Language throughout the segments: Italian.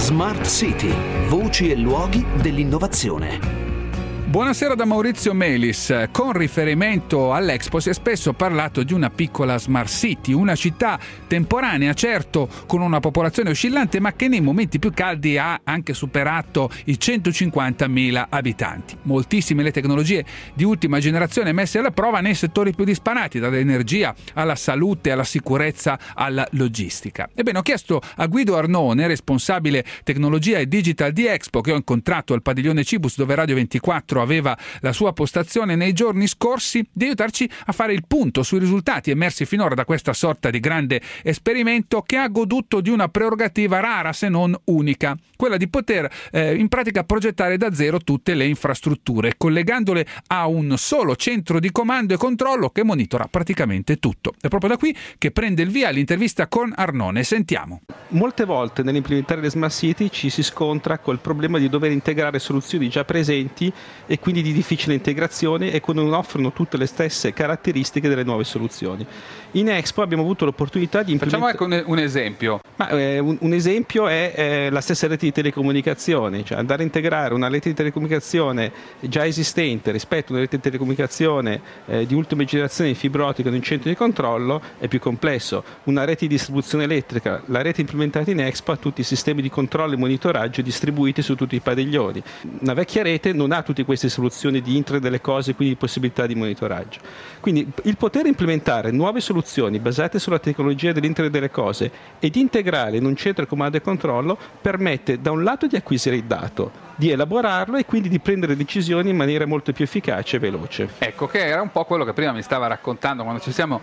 Smart City, voci e luoghi dell'innovazione. Buonasera da Maurizio Melis. Con riferimento all'Expo si è spesso parlato di una piccola smart city, una città temporanea, certo con una popolazione oscillante, ma che nei momenti più caldi ha anche superato i 150.000 abitanti. Moltissime le tecnologie di ultima generazione messe alla prova nei settori più disparati, dall'energia alla salute, alla sicurezza, alla logistica. Ebbene, ho chiesto a Guido Arnone, responsabile tecnologia e digital di Expo, che ho incontrato al padiglione Cibus, dove Radio 24 aveva la sua postazione nei giorni scorsi, di aiutarci a fare il punto sui risultati emersi finora da questa sorta di grande esperimento che ha goduto di una prerogativa rara se non unica, quella di poter in pratica progettare da zero tutte le infrastrutture, collegandole a un solo centro di comando e controllo che monitora praticamente tutto. È proprio da qui che prende il via l'intervista con Arnone. Sentiamo. Molte volte nell'implementare le smart city ci si scontra col problema di dover integrare soluzioni già presenti e quindi di difficile integrazione e che non offrono tutte le stesse caratteristiche delle nuove soluzioni. In Expo abbiamo avuto l'opportunità di implementare... Facciamo anche un esempio. Un esempio è la stessa rete di telecomunicazione, cioè andare a integrare una rete di telecomunicazione già esistente rispetto a una rete di telecomunicazione di ultima generazione in fibra ottica in un centro di controllo è più complesso. Una rete di distribuzione elettrica, la rete implementata in Expo ha tutti i sistemi di controllo e monitoraggio distribuiti su tutti i padiglioni. Una vecchia rete non ha tutte queste soluzioni di Internet delle cose, quindi possibilità di monitoraggio. Quindi il poter implementare nuove soluzioni basate sulla tecnologia dell'Internet delle cose e di integrare in un centro di comando e controllo permette da un lato di acquisire il dato, di elaborarlo e quindi di prendere decisioni in maniera molto più efficace e veloce. Ecco, che era un po' quello che prima mi stava raccontando quando ci siamo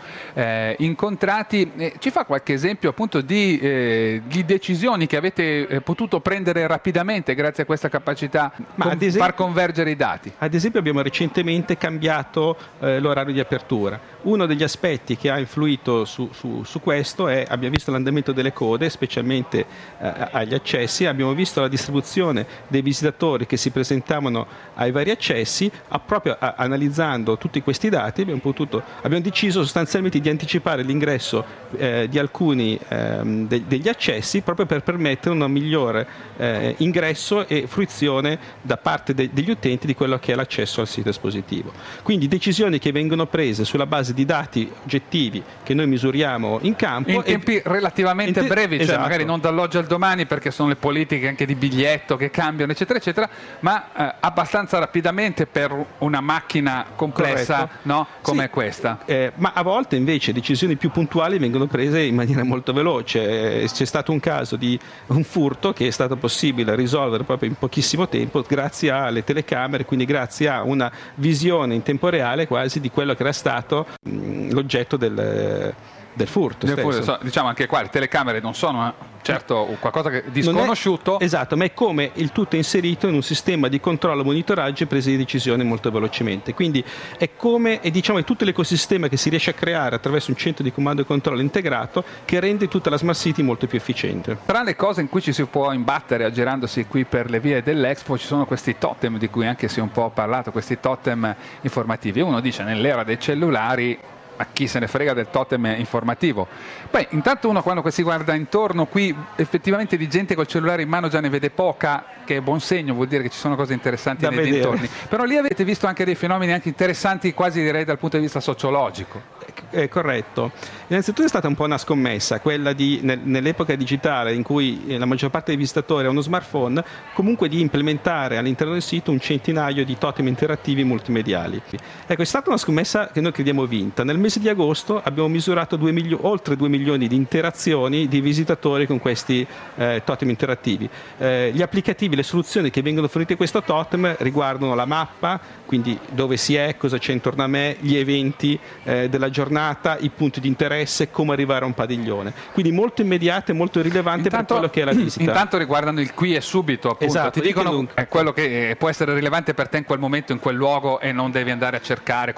incontrati. Ci fa qualche esempio appunto di decisioni che avete potuto prendere rapidamente grazie a questa capacità di far convergere i dati? Ad esempio abbiamo recentemente cambiato l'orario di apertura. Uno degli aspetti che ha influito su questo è, abbiamo visto l'andamento delle code, specialmente agli accessi, abbiamo visto la distribuzione dei visitatori che si presentavano ai vari accessi, proprio analizzando tutti questi dati abbiamo deciso sostanzialmente di anticipare l'ingresso di alcuni degli accessi proprio per permettere un migliore ingresso e fruizione da parte degli utenti di quello che è l'accesso al sito espositivo. Quindi decisioni che vengono prese sulla base di dati oggettivi che noi misuriamo in campo in tempi relativamente brevi, cioè esatto. Magari non dall'oggi al domani, perché sono le politiche anche di biglietto che cambiano eccetera eccetera, ma abbastanza rapidamente per una macchina complessa, no? Come questa. Ma a volte invece decisioni più puntuali vengono prese in maniera molto veloce. C'è stato un caso di un furto che è stato possibile risolvere proprio in pochissimo tempo grazie alle telecamere, quindi grazie a una visione in tempo reale quasi di quello che era stato l'oggetto del furto. Diciamo anche qua le telecamere non sono certo qualcosa di sconosciuto. Esatto, ma è come il tutto è inserito in un sistema di controllo, monitoraggio e presa di decisione molto velocemente. Quindi è come è tutto l'ecosistema che si riesce a creare attraverso un centro di comando e controllo integrato che rende tutta la smart city molto più efficiente. Tra le cose in cui ci si può imbattere aggirandosi qui per le vie dell'Expo ci sono questi totem di cui anche si è un po' parlato, questi totem informativi. Uno dice nell'era dei cellulari, ma chi se ne frega del totem informativo? Poi intanto uno quando si guarda intorno qui effettivamente di gente col cellulare in mano già ne vede poca, che è buon segno, vuol dire che ci sono cose interessanti nei dintorni. Però lì avete visto anche dei fenomeni anche interessanti, quasi direi dal punto di vista sociologico. È corretto. Innanzitutto è stata un po' una scommessa, quella di nell'epoca digitale in cui la maggior parte dei visitatori ha uno smartphone, comunque di implementare all'interno del sito un centinaio di totem interattivi multimediali. Ecco, è stata una scommessa che noi crediamo vinta. Nel mese di agosto abbiamo misurato oltre 2 milioni di interazioni di visitatori con questi totem interattivi. Gli applicativi, le soluzioni che vengono fornite a questo totem riguardano la mappa, quindi dove si è, cosa c'è intorno a me, gli eventi della giornata, i punti di interesse, come arrivare a un padiglione. Quindi molto immediate, molto rilevante per quello che è la visita. Intanto riguardano il qui e subito, appunto. Esatto, ti dicono quello che può essere rilevante per te in quel momento, in quel luogo, e non devi andare a cercare come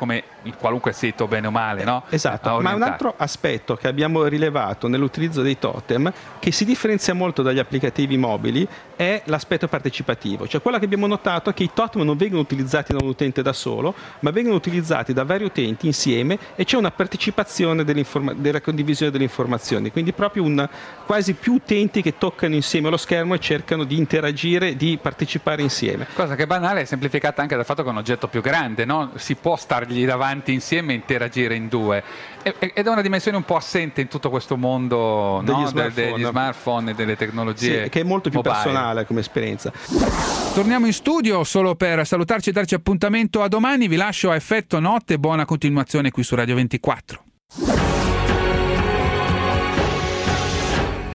in qualunque sito, bene o male, no? Esatto, ma un altro aspetto che abbiamo rilevato nell'utilizzo dei totem, che si differenzia molto dagli applicativi mobili, è l'aspetto partecipativo. Cioè, quello che abbiamo notato è che i totem non vengono utilizzati da un utente da solo, ma vengono utilizzati da vari utenti insieme, e c'è una partecipazione della condivisione delle informazioni, quindi proprio quasi più utenti che toccano insieme lo schermo e cercano di interagire, di partecipare insieme. Cosa che è banale, è semplificata anche dal fatto che è un oggetto più grande, no? Si può stargli davanti insieme e interagire in due, ed è una dimensione un po' assente in tutto questo mondo degli smartphone e delle tecnologie, sì, che è molto più mobile, personale come esperienza. Torniamo in studio solo per salutarci e darci appuntamento a domani. Vi lascio a Effetto Notte, buona continuazione qui su Radio 24.